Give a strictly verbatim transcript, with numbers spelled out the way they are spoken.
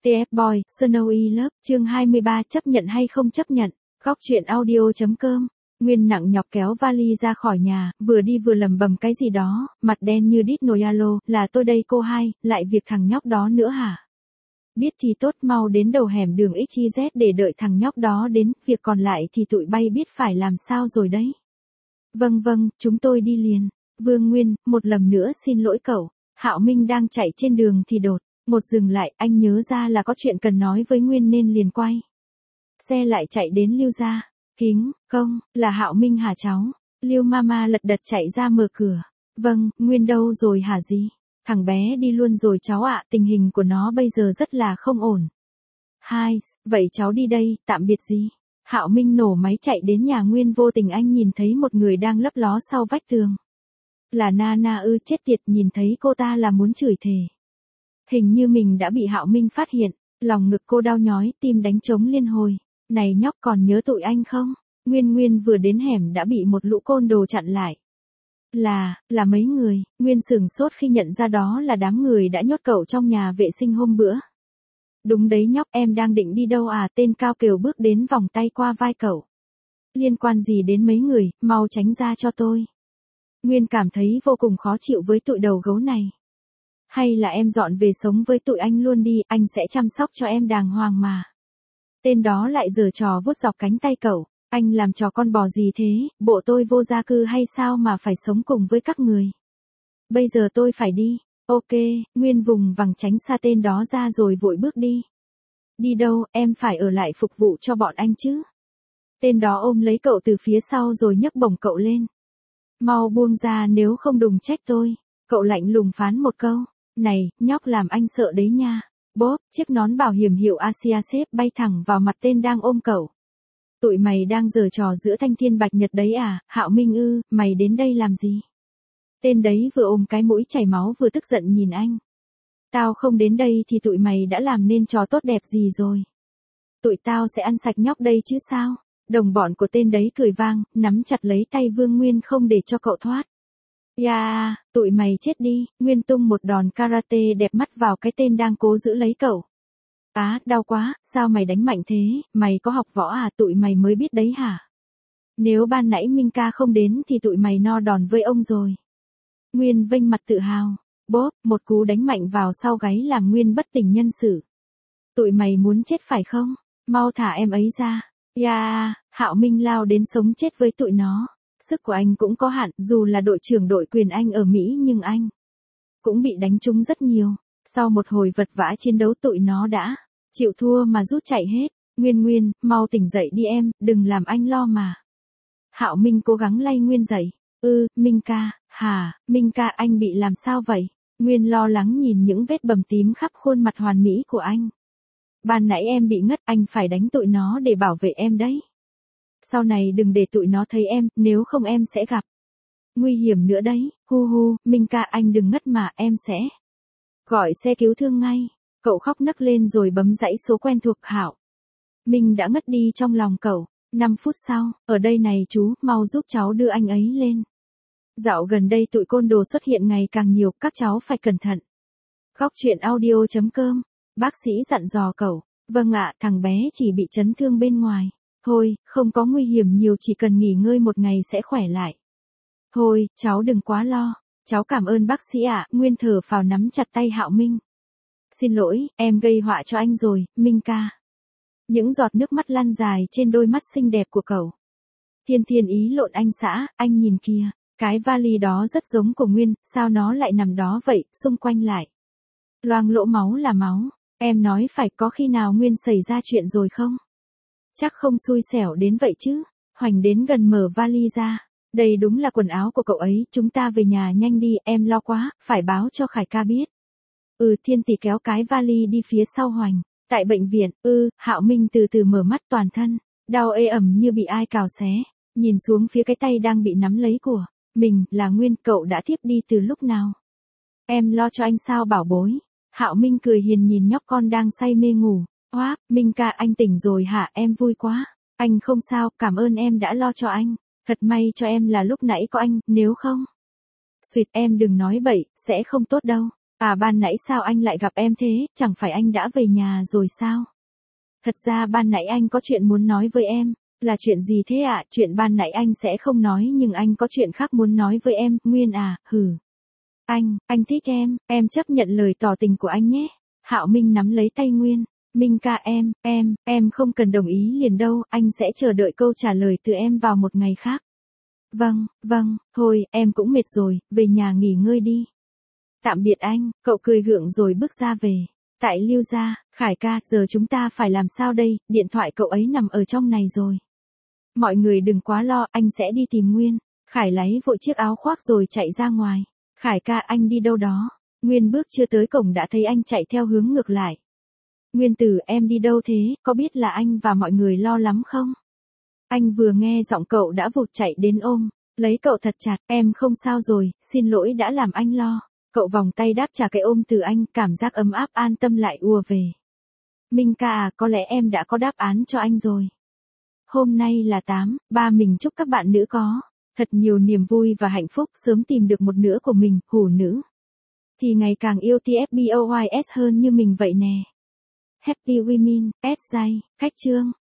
tê ép Boy, Snowy Love, chương hai mươi ba chấp nhận hay không chấp nhận, góc truyện audio.com. Nguyên nặng nhọc kéo vali ra khỏi nhà, vừa đi vừa lầm bầm cái gì đó, mặt đen như đít nồi alo, là tôi đây cô hai, lại việc thằng nhóc đó nữa hả? Biết thì tốt, mau đến đầu hẻm đường ích i dét để đợi thằng nhóc đó đến, việc còn lại thì tụi bay biết phải làm sao rồi đấy. Vâng vâng, chúng tôi đi liền. Vương Nguyên, một lần nữa xin lỗi cậu. Hạo Minh đang chạy trên đường thì đột một dừng lại, anh nhớ ra là có chuyện cần nói với Nguyên nên liền quay xe lại chạy đến Lưu gia. Kính, công, là Hạo Minh hả cháu? Lưu mama lật đật chạy ra mở cửa. Vâng, Nguyên đâu rồi hả gì? Thằng bé đi luôn rồi cháu ạ, tình hình của nó bây giờ rất là không ổn. Hai, vậy cháu đi đây, tạm biệt gì? Hạo Minh nổ máy chạy đến nhà Nguyên, vô tình anh nhìn thấy một người đang lấp ló sau vách tường. Là Nana ư? Chết tiệt, nhìn thấy cô ta là muốn chửi thề. Hình như mình đã bị Hạo Minh phát hiện, lòng ngực cô đau nhói, tim đánh trống liên hồi. Này nhóc, còn nhớ tụi anh không? Nguyên Nguyên vừa đến hẻm đã bị một lũ côn đồ chặn lại. Là, là mấy người? Nguyên sửng sốt khi nhận ra đó là đám người đã nhốt cậu trong nhà vệ sinh hôm bữa. Đúng đấy nhóc, em đang định đi đâu à? Tên cao kiều bước đến vòng tay qua vai cậu. Liên quan gì đến mấy người, mau tránh ra cho tôi. Nguyên cảm thấy vô cùng khó chịu với tụi đầu gấu này. Hay là em dọn về sống với tụi anh luôn đi, anh sẽ chăm sóc cho em đàng hoàng mà. Tên đó lại giở trò vuốt dọc cánh tay cậu. Anh làm trò con bò gì thế, bộ tôi vô gia cư hay sao mà phải sống cùng với các người. Bây giờ tôi phải đi. Ok, Nguyên vùng vằng tránh xa tên đó ra rồi vội bước đi. Đi đâu, em phải ở lại phục vụ cho bọn anh chứ. Tên đó ôm lấy cậu từ phía sau rồi nhấc bổng cậu lên. Mau buông ra nếu không đừng trách tôi. Cậu lạnh lùng phán một câu. Này, nhóc, làm anh sợ đấy nha. Bốp, chiếc nón bảo hiểm hiệu Asia xếp bay thẳng vào mặt tên đang ôm cậu. Tụi mày đang giở trò giữa thanh thiên bạch nhật đấy à? Hạo Minh ư, mày đến đây làm gì? Tên đấy vừa ôm cái mũi chảy máu vừa tức giận nhìn anh. Tao không đến đây thì tụi mày đã làm nên trò tốt đẹp gì rồi? Tụi tao sẽ ăn sạch nhóc đây chứ sao? Đồng bọn của tên đấy cười vang, nắm chặt lấy tay Vương Nguyên không để cho cậu thoát. Yeah, tụi mày chết đi. Nguyên tung một đòn karate đẹp mắt vào cái tên đang cố giữ lấy cậu. Á, đau quá, sao mày đánh mạnh thế, mày có học võ à? Tụi mày mới biết đấy hả? Nếu ban nãy Minh ca không đến thì tụi mày no đòn với ông rồi. Nguyên vênh mặt tự hào. Bốp, một cú đánh mạnh vào sau gáy làm Nguyên bất tỉnh nhân sự. Tụi mày muốn chết phải không? Mau thả em ấy ra. Yeah, Hạo Minh lao đến sống chết với tụi nó. Sức của anh cũng có hạn, dù là đội trưởng đội quyền Anh ở Mỹ nhưng anh cũng bị đánh trúng rất nhiều. Sau một hồi vật vã chiến đấu tụi nó đã chịu thua mà rút chạy hết. Nguyên Nguyên, mau tỉnh dậy đi em, đừng làm anh lo mà. Hạo Minh cố gắng lay Nguyên dậy. Ư, ừ, Minh ca, hả, Minh ca anh bị làm sao vậy? Nguyên lo lắng nhìn những vết bầm tím khắp khuôn mặt hoàn mỹ của anh. Ban nãy em bị ngất, anh phải đánh tụi nó để bảo vệ em đấy. Sau này đừng để tụi nó thấy em, nếu không em sẽ gặp nguy hiểm nữa đấy. Hu hu, Minh ca anh đừng ngất mà, em sẽ gọi xe cứu thương ngay. Cậu khóc nấc lên rồi bấm dãy số quen thuộc. Hạo Minh đã ngất đi trong lòng cậu. năm phút sau, ở đây này chú, mau giúp cháu đưa anh ấy lên. Dạo gần đây tụi côn đồ xuất hiện ngày càng nhiều, các cháu phải cẩn thận. Góc truyện audio.com. Bác sĩ dặn dò cậu. Vâng ạ, thằng bé chỉ bị chấn thương bên ngoài. Thôi, không có nguy hiểm nhiều, chỉ cần nghỉ ngơi một ngày sẽ khỏe lại. Thôi, cháu đừng quá lo. Cháu cảm ơn bác sĩ ạ. Nguyên thở phào nắm chặt tay Hạo Minh. Xin lỗi, em gây họa cho anh rồi, Minh ca. Những giọt nước mắt lăn dài trên đôi mắt xinh đẹp của cậu. Thiên thiên ý lộn anh xã, anh nhìn kìa. Cái vali đó rất giống của Nguyên, sao nó lại nằm đó vậy, xung quanh lại loang lỗ máu là máu. Em nói phải, có khi nào Nguyên xảy ra chuyện rồi không? Chắc không xui xẻo đến vậy chứ. Hoành đến gần mở vali ra. Đây đúng là quần áo của cậu ấy, chúng ta về nhà nhanh đi, em lo quá, phải báo cho Khải ca biết. Ừ, Thiên tỷ kéo cái vali đi phía sau Hoành. Tại bệnh viện, ư, ừ, Hạo Minh từ từ mở mắt, toàn thân đau ê ẩm như bị ai cào xé. Nhìn xuống phía cái tay đang bị nắm lấy của mình, là Nguyên. Cậu đã thiếp đi từ lúc nào? Em lo cho anh sao bảo bối? Hạo Minh cười hiền nhìn nhóc con đang say mê ngủ. Oáp, Minh ca anh tỉnh rồi hả? Em vui quá. Anh không sao, cảm ơn em đã lo cho anh. Thật may cho em là lúc nãy có anh, nếu không. Xuyệt, em đừng nói bậy, sẽ không tốt đâu. À ban nãy sao anh lại gặp em thế, chẳng phải anh đã về nhà rồi sao? Thật ra ban nãy anh có chuyện muốn nói với em. Là chuyện gì thế ạ? À? Chuyện ban nãy anh sẽ không nói nhưng anh có chuyện khác muốn nói với em, Nguyên à, hừ. Anh, anh thích em, em chấp nhận lời tỏ tình của anh nhé. Hạo Minh nắm lấy tay Nguyên. Minh ca em, em, em không cần đồng ý liền đâu, anh sẽ chờ đợi câu trả lời từ em vào một ngày khác. Vâng, vâng, thôi, em cũng mệt rồi, về nhà nghỉ ngơi đi. Tạm biệt anh, cậu cười gượng rồi bước ra về. Tại Lưu gia, Khải ca, giờ chúng ta phải làm sao đây, điện thoại cậu ấy nằm ở trong này rồi. Mọi người đừng quá lo, anh sẽ đi tìm Nguyên. Khải lấy vội chiếc áo khoác rồi chạy ra ngoài. Khải ca, anh đi đâu đó? Nguyên bước chưa tới cổng đã thấy anh chạy theo hướng ngược lại. Nguyên tử, em đi đâu thế, có biết là anh và mọi người lo lắm không? Anh vừa nghe giọng cậu đã vụt chạy đến ôm, lấy cậu thật chặt, em không sao rồi, xin lỗi đã làm anh lo. Cậu vòng tay đáp trả cái ôm từ anh, cảm giác ấm áp an tâm lại ùa về. Minh ca à, có lẽ em đã có đáp án cho anh rồi. Hôm nay là tám, ba mình chúc các bạn nữ có thật nhiều niềm vui và hạnh phúc, sớm tìm được một nửa của mình, hủ nữ. Thì ngày càng yêu tê ép boys hơn như mình vậy nè. Happy Women, S J, khách chương.